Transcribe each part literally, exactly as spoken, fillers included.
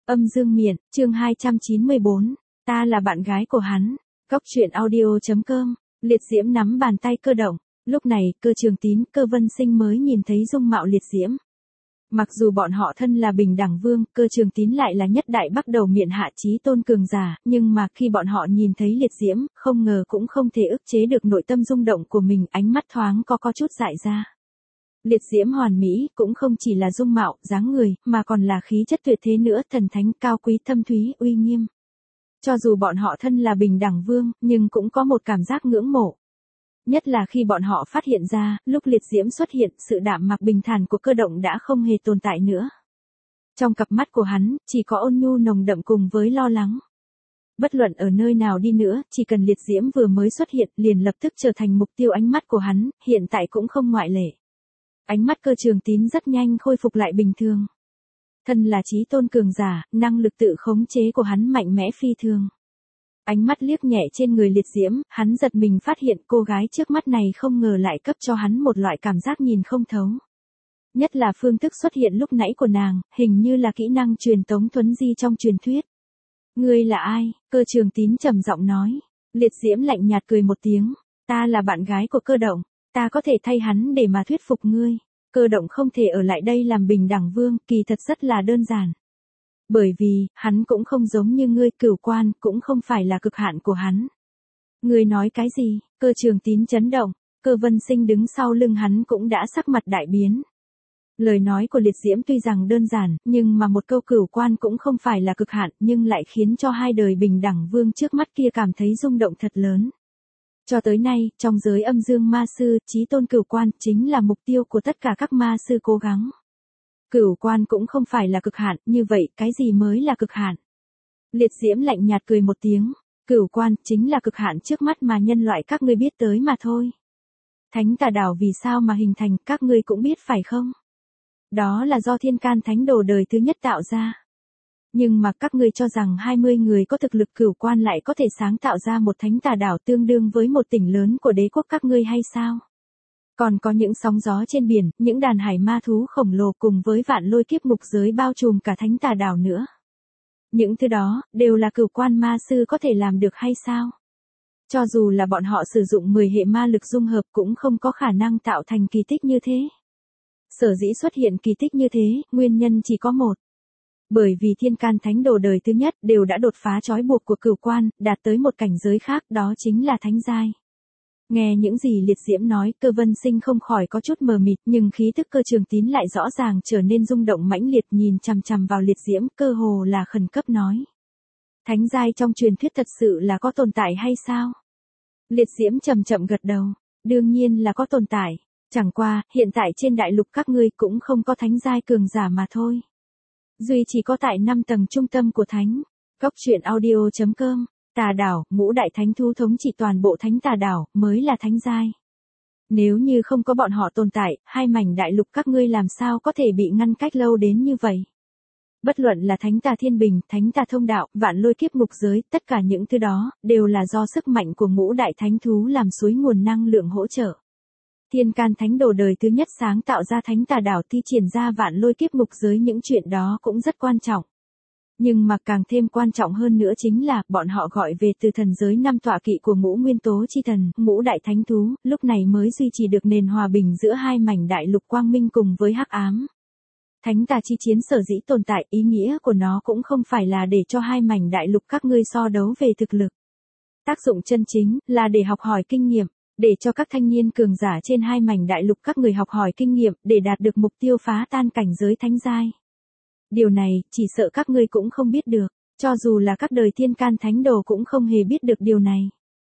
Âm dương miện, chương hai trăm chín mươi bốn, ta là bạn gái của hắn. Góc truyện audio chấm com, Liệt Diễm nắm bàn tay Cơ Động. Lúc này, Cơ Trường Tín, Cơ Vân Sinh mới nhìn thấy dung mạo Liệt Diễm. Mặc dù bọn họ thân là bình đẳng vương, Cơ Trường Tín lại là nhất đại bắt đầu miện hạ chí tôn cường giả, nhưng mà khi bọn họ nhìn thấy Liệt Diễm, không ngờ cũng không thể ức chế được nội tâm rung động của mình, ánh mắt thoáng có có chút dại ra. Liệt Diễm hoàn mỹ, cũng không chỉ là dung mạo, dáng người, mà còn là khí chất tuyệt thế nữa, thần thánh, cao quý, thâm thúy, uy nghiêm. Cho dù bọn họ thân là bình đẳng vương, nhưng cũng có một cảm giác ngưỡng mộ. Nhất là khi bọn họ phát hiện ra, lúc Liệt Diễm xuất hiện, sự đạm mạc bình thản của Cơ Động đã không hề tồn tại nữa. Trong cặp mắt của hắn, chỉ có ôn nhu nồng đậm cùng với lo lắng. Bất luận ở nơi nào đi nữa, chỉ cần Liệt Diễm vừa mới xuất hiện, liền lập tức trở thành mục tiêu ánh mắt của hắn, hiện tại cũng không ngoại lệ. Ánh mắt Cơ Trường Tín rất nhanh khôi phục lại bình thường. Thân là chí tôn cường giả, năng lực tự khống chế của hắn mạnh mẽ phi thường. Ánh mắt liếc nhẹ trên người Liệt Diễm, hắn giật mình phát hiện cô gái trước mắt này không ngờ lại cấp cho hắn một loại cảm giác nhìn không thấu. Nhất là phương thức xuất hiện lúc nãy của nàng, hình như là kỹ năng truyền tống thuấn di trong truyền thuyết. Ngươi là ai? Cơ Trường Tín trầm giọng nói. Liệt Diễm lạnh nhạt cười một tiếng. Ta là bạn gái của Cơ Động. Ta có thể thay hắn để mà thuyết phục ngươi. Cơ Động không thể ở lại đây làm bình đẳng vương, kỳ thật rất là đơn giản. Bởi vì, hắn cũng không giống như ngươi, cửu quan, cũng không phải là cực hạn của hắn. Ngươi nói cái gì? Cơ Trường Tín chấn động, Cơ Vân Sinh đứng sau lưng hắn cũng đã sắc mặt đại biến. Lời nói của Liệt Diễm tuy rằng đơn giản, nhưng mà một câu cửu quan cũng không phải là cực hạn, nhưng lại khiến cho hai đời bình đẳng vương trước mắt kia cảm thấy rung động thật lớn. Cho tới nay, trong giới âm dương ma sư, chí tôn cửu quan chính là mục tiêu của tất cả các ma sư cố gắng. Cửu quan cũng không phải là cực hạn, như vậy cái gì mới là cực hạn? Liệt Diễm lạnh nhạt cười một tiếng, cửu quan chính là cực hạn trước mắt mà nhân loại các ngươi biết tới mà thôi. Thánh Tà Đảo vì sao mà hình thành, các ngươi cũng biết phải không? Đó là do Thiên Can Thánh Đồ đời thứ nhất tạo ra. Nhưng mà các ngươi cho rằng hai mươi người có thực lực cửu quan lại có thể sáng tạo ra một thánh tà đảo tương đương với một tỉnh lớn của đế quốc các ngươi hay sao? Còn có những sóng gió trên biển, những đàn hải ma thú khổng lồ cùng với vạn lôi kiếp ngục giới bao trùm cả thánh tà đảo nữa. Những thứ đó, đều là cửu quan ma sư có thể làm được hay sao? Cho dù là bọn họ sử dụng mười hệ ma lực dung hợp cũng không có khả năng tạo thành kỳ tích như thế. Sở dĩ xuất hiện kỳ tích như thế, nguyên nhân chỉ có một. Bởi vì Thiên Can Thánh Đồ đời thứ nhất đều đã đột phá trói buộc của cửu quan, đạt tới một cảnh giới khác, đó chính là thánh giai. Nghe những gì Liệt Diễm nói, Cơ Vân Sinh không khỏi có chút mờ mịt, nhưng khí tức Cơ Trường Tín lại rõ ràng trở nên rung động mãnh liệt, nhìn chằm chằm vào Liệt Diễm, cơ hồ là khẩn cấp nói. Thánh giai trong truyền thuyết thật sự là có tồn tại hay sao? Liệt Diễm chậm chậm gật đầu, đương nhiên là có tồn tại, chẳng qua, hiện tại trên đại lục các ngươi cũng không có thánh giai cường giả mà thôi. Duy chỉ có tại năm tầng trung tâm của thánh. Góc truyện audio chấm com, Tà Đảo, ngũ đại thánh thú thống trị toàn bộ thánh Tà Đảo, mới là thánh giai. Nếu như không có bọn họ tồn tại, hai mảnh đại lục các ngươi làm sao có thể bị ngăn cách lâu đến như vậy? Bất luận là thánh tà thiên bình, thánh tà thông đạo, vạn lôi kiếp ngục giới, tất cả những thứ đó, đều là do sức mạnh của ngũ đại thánh thú làm suối nguồn năng lượng hỗ trợ. Thiên Can Thánh Đồ đời thứ nhất sáng tạo ra thánh tà đảo, thi triển ra vạn lôi kiếp ngục giới, những chuyện đó cũng rất quan trọng. Nhưng mà càng thêm quan trọng hơn nữa chính là, bọn họ gọi về từ thần giới năm tọa kỵ của ngũ nguyên tố chi thần, ngũ đại thánh thú, lúc này mới duy trì được nền hòa bình giữa hai mảnh đại lục quang minh cùng với hắc ám. Thánh tà chi chiến sở dĩ tồn tại, ý nghĩa của nó cũng không phải là để cho hai mảnh đại lục các ngươi so đấu về thực lực. Tác dụng chân chính, là để học hỏi kinh nghiệm. Để cho các thanh niên cường giả trên hai mảnh đại lục các người học hỏi kinh nghiệm, để đạt được mục tiêu phá tan cảnh giới thánh giai. Điều này, chỉ sợ các ngươi cũng không biết được, cho dù là các đời Thiên Can Thánh Đồ cũng không hề biết được điều này.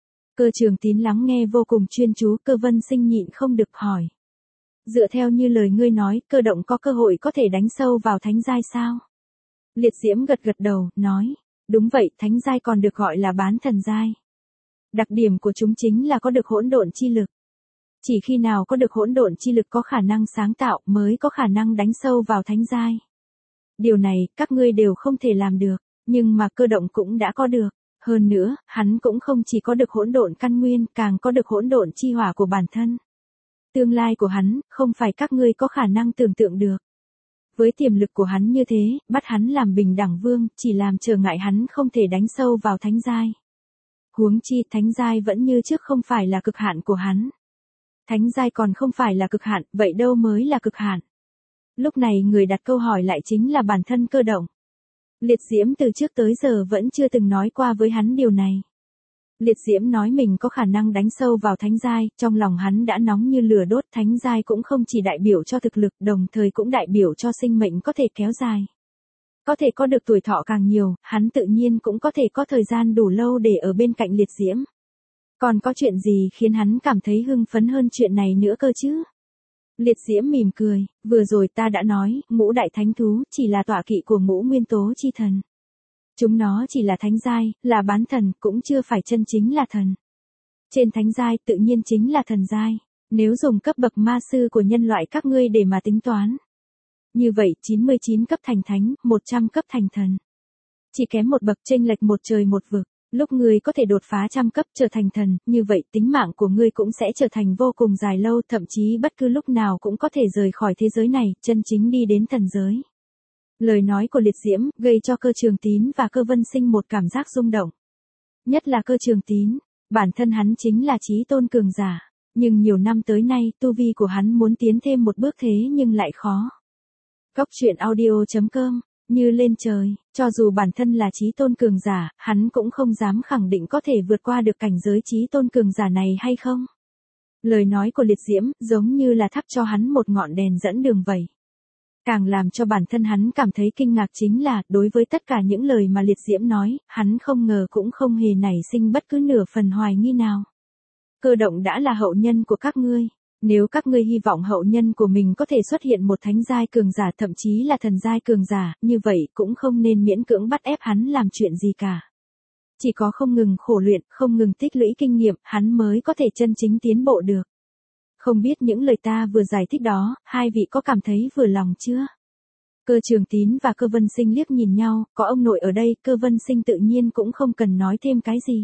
Cơ Trường Tín lắng nghe vô cùng chuyên chú, Cơ Vân Sinh nhịn không được hỏi. Dựa theo như lời ngươi nói, Cơ Động có cơ hội có thể đánh sâu vào thánh giai sao? Liệt Diễm gật gật đầu, nói, đúng vậy, thánh giai còn được gọi là bán thần giai. Đặc điểm của chúng chính là có được hỗn độn chi lực. Chỉ khi nào có được hỗn độn chi lực có khả năng sáng tạo mới có khả năng đánh sâu vào thánh giai. Điều này, các ngươi đều không thể làm được, nhưng mà Cơ Động cũng đã có được. Hơn nữa, hắn cũng không chỉ có được hỗn độn căn nguyên, càng có được hỗn độn chi hỏa của bản thân. Tương lai của hắn, không phải các ngươi có khả năng tưởng tượng được. Với tiềm lực của hắn như thế, bắt hắn làm bình đẳng vương, chỉ làm trở ngại hắn không thể đánh sâu vào thánh giai. Huống chi thánh giai vẫn như trước không phải là cực hạn của hắn. Thánh giai còn không phải là cực hạn, vậy đâu mới là cực hạn? Lúc này người đặt câu hỏi lại chính là bản thân Cơ Động. Liệt Diễm từ trước tới giờ vẫn chưa từng nói qua với hắn điều này. Liệt Diễm nói mình có khả năng đánh sâu vào thánh giai, trong lòng hắn đã nóng như lửa đốt. Thánh giai cũng không chỉ đại biểu cho thực lực, đồng thời cũng đại biểu cho sinh mệnh có thể kéo dài. Có thể có được tuổi thọ càng nhiều, hắn tự nhiên cũng có thể có thời gian đủ lâu để ở bên cạnh Liệt Diễm. Còn có chuyện gì khiến hắn cảm thấy hưng phấn hơn chuyện này nữa cơ chứ? Liệt Diễm mỉm cười, vừa rồi ta đã nói, ngũ đại thánh thú chỉ là tọa kỵ của ngũ nguyên tố chi thần. Chúng nó chỉ là thánh giai, là bán thần, cũng chưa phải chân chính là thần. Trên thánh giai tự nhiên chính là thần giai. Nếu dùng cấp bậc ma sư của nhân loại các ngươi để mà tính toán. Như vậy, chín mươi chín cấp thành thánh, một trăm cấp thành thần. Chỉ kém một bậc chênh lệch một trời một vực. Lúc ngươi có thể đột phá trăm cấp trở thành thần, như vậy tính mạng của ngươi cũng sẽ trở thành vô cùng dài lâu, thậm chí bất cứ lúc nào cũng có thể rời khỏi thế giới này, chân chính đi đến thần giới. Lời nói của Liệt Diễm gây cho Cơ Trường Tín và Cơ Vân Sinh một cảm giác rung động. Nhất là Cơ Trường Tín, bản thân hắn chính là chí tôn cường giả, nhưng nhiều năm tới nay tu vi của hắn muốn tiến thêm một bước thế nhưng lại khó. Góc truyện audio chấm com, như lên trời, cho dù bản thân là chí tôn cường giả, hắn cũng không dám khẳng định có thể vượt qua được cảnh giới chí tôn cường giả này hay không. Lời nói của Liệt Diễm giống như là thắp cho hắn một ngọn đèn dẫn đường vậy. Càng làm cho bản thân hắn cảm thấy kinh ngạc chính là, đối với tất cả những lời mà Liệt Diễm nói, hắn không ngờ cũng không hề nảy sinh bất cứ nửa phần hoài nghi nào. Cơ Động đã là hậu nhân của các ngươi. Nếu các ngươi hy vọng hậu nhân của mình có thể xuất hiện một thánh giai cường giả, thậm chí là thần giai cường giả, như vậy cũng không nên miễn cưỡng bắt ép hắn làm chuyện gì cả. Chỉ có không ngừng khổ luyện, không ngừng tích lũy kinh nghiệm, hắn mới có thể chân chính tiến bộ được. Không biết những lời ta vừa giải thích đó, hai vị có cảm thấy vừa lòng chưa? Cơ Trường Tín và Cơ Vân Sinh liếc nhìn nhau, có ông nội ở đây, Cơ Vân Sinh tự nhiên cũng không cần nói thêm cái gì.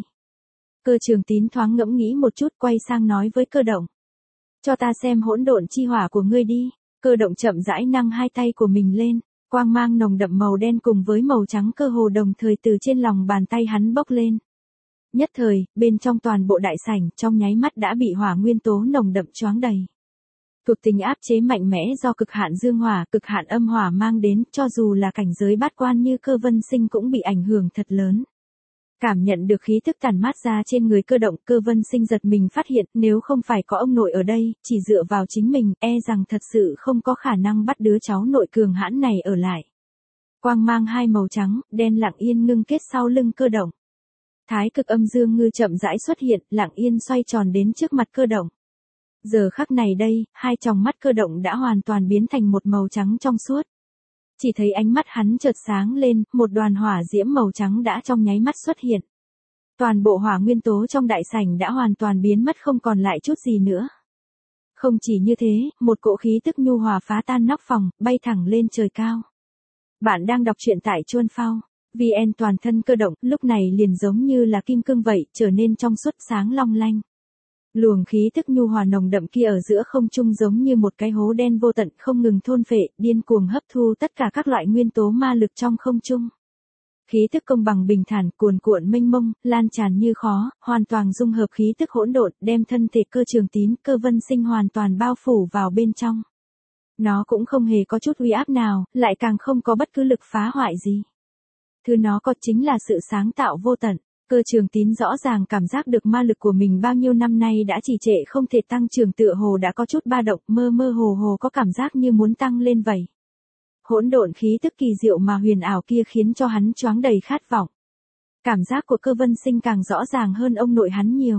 Cơ Trường Tín thoáng ngẫm nghĩ một chút, quay sang nói với Cơ Động. Cho ta xem hỗn độn chi hỏa của ngươi đi. Cơ Động chậm rãi nâng hai tay của mình lên, quang mang nồng đậm màu đen cùng với màu trắng cơ hồ đồng thời từ trên lòng bàn tay hắn bốc lên. Nhất thời, bên trong toàn bộ đại sảnh, trong nháy mắt đã bị hỏa nguyên tố nồng đậm choáng đầy. Thuộc tính áp chế mạnh mẽ do cực hạn dương hỏa, cực hạn âm hỏa mang đến, cho dù là cảnh giới bát quan như Cơ Vân Sinh cũng bị ảnh hưởng thật lớn. Cảm nhận được khí tức tản mát ra trên người Cơ Động, Cơ Vân Sinh giật mình phát hiện, nếu không phải có ông nội ở đây, chỉ dựa vào chính mình, e rằng thật sự không có khả năng bắt đứa cháu nội cường hãn này ở lại. Quang mang hai màu trắng, đen lặng yên ngưng kết sau lưng Cơ Động. Thái cực âm dương ngư chậm rãi xuất hiện, lặng yên xoay tròn đến trước mặt Cơ Động. Giờ khắc này đây, hai tròng mắt Cơ Động đã hoàn toàn biến thành một màu trắng trong suốt. Chỉ thấy ánh mắt hắn chợt sáng lên, một đoàn hỏa diễm màu trắng đã trong nháy mắt xuất hiện. Toàn bộ hỏa nguyên tố trong đại sảnh đã hoàn toàn biến mất không còn lại chút gì nữa. Không chỉ như thế, một cỗ khí tức nhu hòa phá tan nóc phòng, bay thẳng lên trời cao. Bạn đang đọc truyện tại Chuan Phao. vê en toàn thân Cơ Động, lúc này liền giống như là kim cương vậy, trở nên trong suốt sáng long lanh. Luồng khí tức nhu hòa nồng đậm kia ở giữa không trung giống như một cái hố đen vô tận, không ngừng thôn phệ, điên cuồng hấp thu tất cả các loại nguyên tố ma lực trong không trung. Khí tức công bằng bình thản, cuồn cuộn mênh mông, lan tràn như khó, hoàn toàn dung hợp khí tức hỗn độn, đem thân thể Cơ Trường Tín, Cơ Vân Sinh hoàn toàn bao phủ vào bên trong. Nó cũng không hề có chút uy áp nào, lại càng không có bất cứ lực phá hoại gì. Thứ nó có chính là sự sáng tạo vô tận. Cơ Trường Tín rõ ràng cảm giác được ma lực của mình bao nhiêu năm nay đã trì trệ không thể tăng trưởng, tựa hồ đã có chút ba động, mơ mơ hồ hồ có cảm giác như muốn tăng lên vậy. Hỗn độn khí tức kỳ diệu mà huyền ảo kia khiến cho hắn choáng đầy khát vọng. Cảm giác của Cơ Vân Sinh càng rõ ràng hơn ông nội hắn nhiều.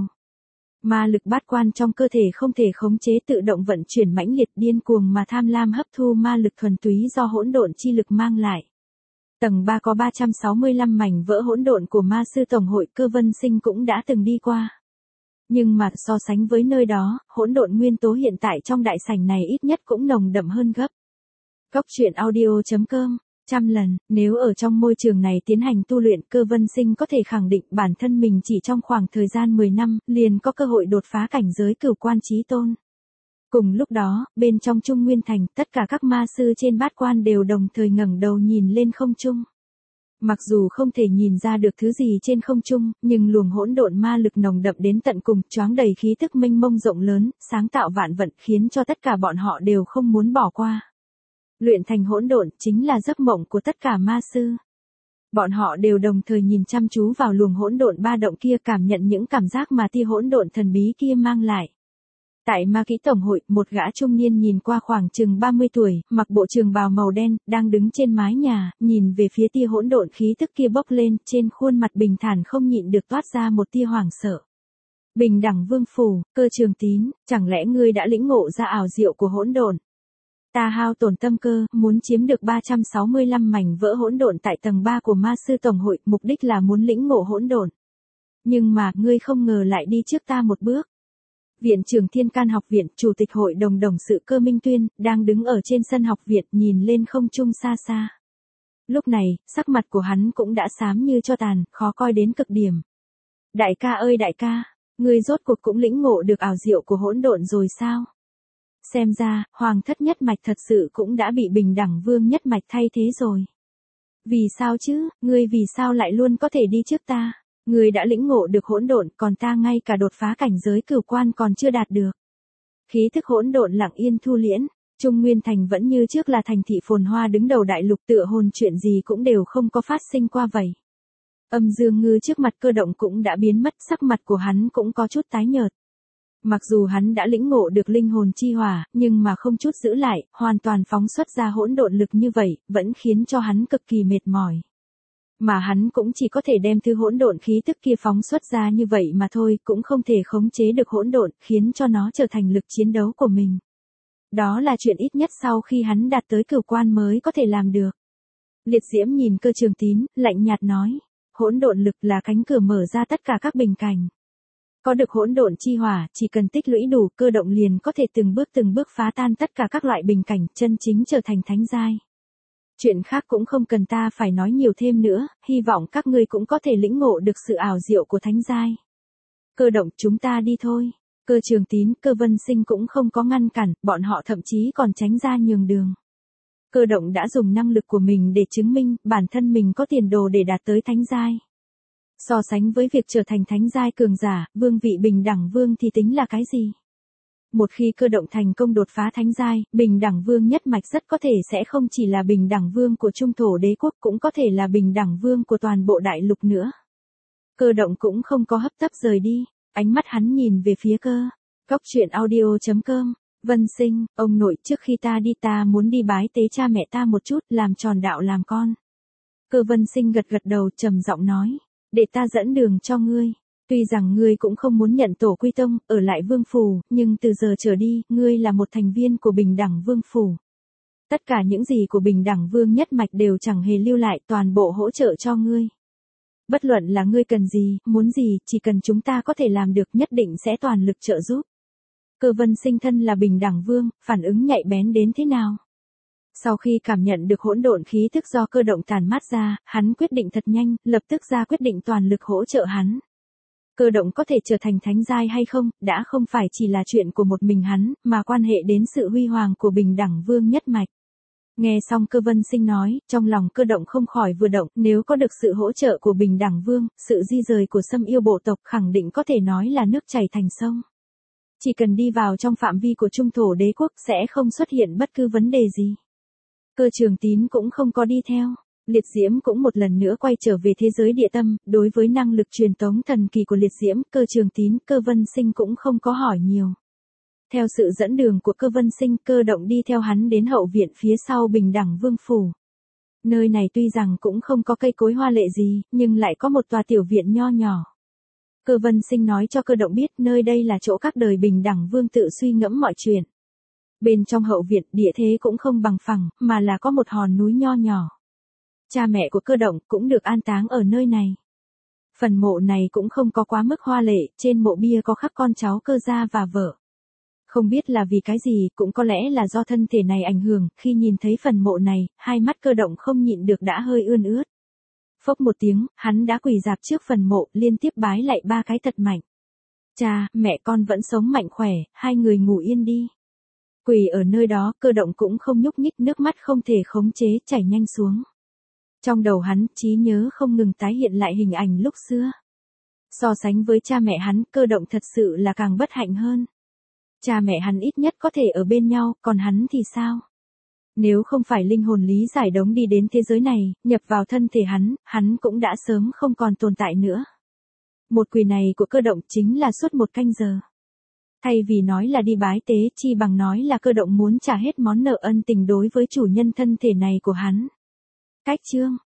Ma lực bát quan trong cơ thể không thể khống chế, tự động vận chuyển mãnh liệt, điên cuồng mà tham lam hấp thu ma lực thuần túy do hỗn độn chi lực mang lại. Tầng ba có ba trăm sáu mươi lăm mảnh vỡ hỗn độn của ma sư tổng hội, Cơ Vân Sinh cũng đã từng đi qua. Nhưng mà so sánh với nơi đó, hỗn độn nguyên tố hiện tại trong đại sảnh này ít nhất cũng nồng đậm hơn gấp. Góc truyện audio chấm com, trăm lần, nếu ở trong môi trường này tiến hành tu luyện, Cơ Vân Sinh có thể khẳng định bản thân mình chỉ trong khoảng thời gian mười năm, liền có cơ hội đột phá cảnh giới cửu quan chí tôn. Cùng lúc đó, bên trong Trung Nguyên Thành, tất cả các ma sư trên bát quan đều đồng thời ngẩng đầu nhìn lên không trung. Mặc dù không thể nhìn ra được thứ gì trên không trung, nhưng luồng hỗn độn ma lực nồng đậm đến tận cùng, choáng đầy khí tức mênh mông rộng lớn, sáng tạo vạn vận, khiến cho tất cả bọn họ đều không muốn bỏ qua. Luyện thành hỗn độn chính là giấc mộng của tất cả ma sư. Bọn họ đều đồng thời nhìn chăm chú vào luồng hỗn độn ba động kia, cảm nhận những cảm giác mà tia hỗn độn thần bí kia mang lại. Tại ma kỹ tổng hội, một gã trung niên nhìn qua khoảng chừng ba mươi tuổi, mặc bộ trường bào màu đen, đang đứng trên mái nhà, nhìn về phía tia hỗn độn khí tức kia bốc lên, trên khuôn mặt bình thản không nhịn được toát ra một tia hoảng sợ. Bình đẳng vương phủ, Cơ Trường Tín, chẳng lẽ ngươi đã lĩnh ngộ ra ảo diệu của hỗn độn? Ta hao tổn tâm cơ, muốn chiếm được ba trăm sáu mươi lăm mảnh vỡ hỗn độn tại tầng ba của ma sư tổng hội, mục đích là muốn lĩnh ngộ hỗn độn. Nhưng mà, ngươi không ngờ lại đi trước ta một bước. Viện trưởng Thiên Can học viện, chủ tịch hội đồng đồng sự Cơ Minh Tuyên, đang đứng ở trên sân học viện nhìn lên không trung xa xa. Lúc này, sắc mặt của hắn cũng đã xám như tro tàn, khó coi đến cực điểm. Đại ca ơi đại ca, ngươi rốt cuộc cũng lĩnh ngộ được ảo diệu của hỗn độn rồi sao? Xem ra, Hoàng thất nhất mạch thật sự cũng đã bị Bình đẳng vương nhất mạch thay thế rồi. Vì sao chứ, ngươi vì sao lại luôn có thể đi trước ta? Ngươi đã lĩnh ngộ được hỗn độn, còn ta ngay cả đột phá cảnh giới cửu quan còn chưa đạt được. Khí thức hỗn độn lặng yên thu liễn, Trung Nguyên Thành vẫn như trước là thành thị phồn hoa đứng đầu đại lục, tựa hồn chuyện gì cũng đều không có phát sinh qua vậy. Âm Dương Ngư trước mặt Cơ Động cũng đã biến mất, sắc mặt của hắn cũng có chút tái nhợt. Mặc dù hắn đã lĩnh ngộ được linh hồn chi hỏa, nhưng mà không chút giữ lại, hoàn toàn phóng xuất ra hỗn độn lực như vậy, vẫn khiến cho hắn cực kỳ mệt mỏi. Mà hắn cũng chỉ có thể đem thứ hỗn độn khí tức kia phóng xuất ra như vậy mà thôi, cũng không thể khống chế được hỗn độn, khiến cho nó trở thành lực chiến đấu của mình. Đó là chuyện ít nhất sau khi hắn đạt tới cửu quan mới có thể làm được. Liệt Diễm nhìn Cơ Trường Tín, lạnh nhạt nói, hỗn độn lực là cánh cửa mở ra tất cả các bình cảnh. Có được hỗn độn chi hỏa, chỉ cần tích lũy đủ, Cơ Động liền có thể từng bước từng bước phá tan tất cả các loại bình cảnh, chân chính trở thành thánh giai. Chuyện khác cũng không cần ta phải nói nhiều thêm nữa, hy vọng các ngươi cũng có thể lĩnh ngộ được sự ảo diệu của thánh giai. Cơ Động, chúng ta đi thôi. Cơ Trường Tín, Cơ Vân Sinh cũng không có ngăn cản, bọn họ thậm chí còn tránh ra nhường đường. Cơ Động đã dùng năng lực của mình để chứng minh bản thân mình có tiền đồ để đạt tới thánh giai. So sánh với việc trở thành thánh giai cường giả, vương vị Bình đẳng vương thì tính là cái gì? Một khi Cơ Động thành công đột phá thánh giai, Bình đẳng vương nhất mạch rất có thể sẽ không chỉ là Bình đẳng vương của Trung thổ đế quốc, cũng có thể là Bình đẳng vương của toàn bộ đại lục nữa. Cơ Động cũng không có hấp tấp rời đi, ánh mắt hắn nhìn về phía Cơ. Cốc truyện audio chấm com, Vân Sinh, ông nội, trước khi ta đi ta muốn đi bái tế cha mẹ ta một chút, làm tròn đạo làm con. Cơ Vân Sinh gật gật đầu, trầm giọng nói, để ta dẫn đường cho ngươi. Tuy rằng ngươi cũng không muốn nhận tổ quy tông, ở lại vương phủ, nhưng từ giờ trở đi, ngươi là một thành viên của Bình đẳng vương phủ. Tất cả những gì của Bình đẳng vương nhất mạch đều chẳng hề lưu lại, toàn bộ hỗ trợ cho ngươi. Bất luận là ngươi cần gì, muốn gì, chỉ cần chúng ta có thể làm được, nhất định sẽ toàn lực trợ giúp. Cơ Vân Sinh thân là Bình đẳng vương, phản ứng nhạy bén đến thế nào? Sau khi cảm nhận được hỗn độn khí thức do Cơ Động tàn mát ra, hắn quyết định thật nhanh, lập tức ra quyết định toàn lực hỗ trợ hắn. Cơ Động có thể trở thành thánh giai hay không, đã không phải chỉ là chuyện của một mình hắn, mà quan hệ đến sự huy hoàng của Bình đẳng vương nhất mạch. Nghe xong Cơ Vân Sinh nói, trong lòng Cơ Động không khỏi vừa động, nếu có được sự hỗ trợ của Bình đẳng vương, sự di rời của Sâm Yêu bộ tộc khẳng định có thể nói là nước chảy thành sông. Chỉ cần đi vào trong phạm vi của Trung thổ đế quốc sẽ không xuất hiện bất cứ vấn đề gì. Cơ Trường Tín cũng không có đi theo. Liệt Diễm cũng một lần nữa quay trở về thế giới địa tâm, đối với năng lực truyền tống thần kỳ của Liệt Diễm, Cơ Trường Tín, Cơ Vân Sinh cũng không có hỏi nhiều. Theo sự dẫn đường của Cơ Vân Sinh, Cơ Động đi theo hắn đến hậu viện phía sau Bình đẳng vương phủ. Nơi này tuy rằng cũng không có cây cối hoa lệ gì, nhưng lại có một tòa tiểu viện nho nhỏ. Cơ Vân Sinh nói cho Cơ Động biết nơi đây là chỗ các đời Bình đẳng vương tự suy ngẫm mọi chuyện. Bên trong hậu viện, địa thế cũng không bằng phẳng, mà là có một hòn núi nho nhỏ. Cha mẹ của Cơ Động cũng được an táng ở nơi này. Phần mộ này cũng không có quá mức hoa lệ, trên mộ bia có khắc con cháu Cơ gia và vợ. Không biết là vì cái gì, cũng có lẽ là do thân thể này ảnh hưởng, khi nhìn thấy phần mộ này, hai mắt Cơ Động không nhịn được đã hơi ươn ướt. Phốc một tiếng, hắn đã quỳ rạp trước phần mộ, liên tiếp bái lạy ba cái thật mạnh. Cha, mẹ con vẫn sống mạnh khỏe, hai người ngủ yên đi. Quỳ ở nơi đó, Cơ Động cũng không nhúc nhích, nước mắt không thể khống chế chảy nhanh xuống. Trong đầu hắn, trí nhớ không ngừng tái hiện lại hình ảnh lúc xưa. So sánh với cha mẹ hắn, Cơ Động thật sự là càng bất hạnh hơn. Cha mẹ hắn ít nhất có thể ở bên nhau, còn hắn thì sao? Nếu không phải linh hồn Lý Giải Đống đi đến thế giới này, nhập vào thân thể hắn, hắn cũng đã sớm không còn tồn tại nữa. Một quỳ này của Cơ Động chính là suốt một canh giờ. Thay vì nói là đi bái tế, chi bằng nói là Cơ Động muốn trả hết món nợ ân tình đối với chủ nhân thân thể này của hắn. Cách chương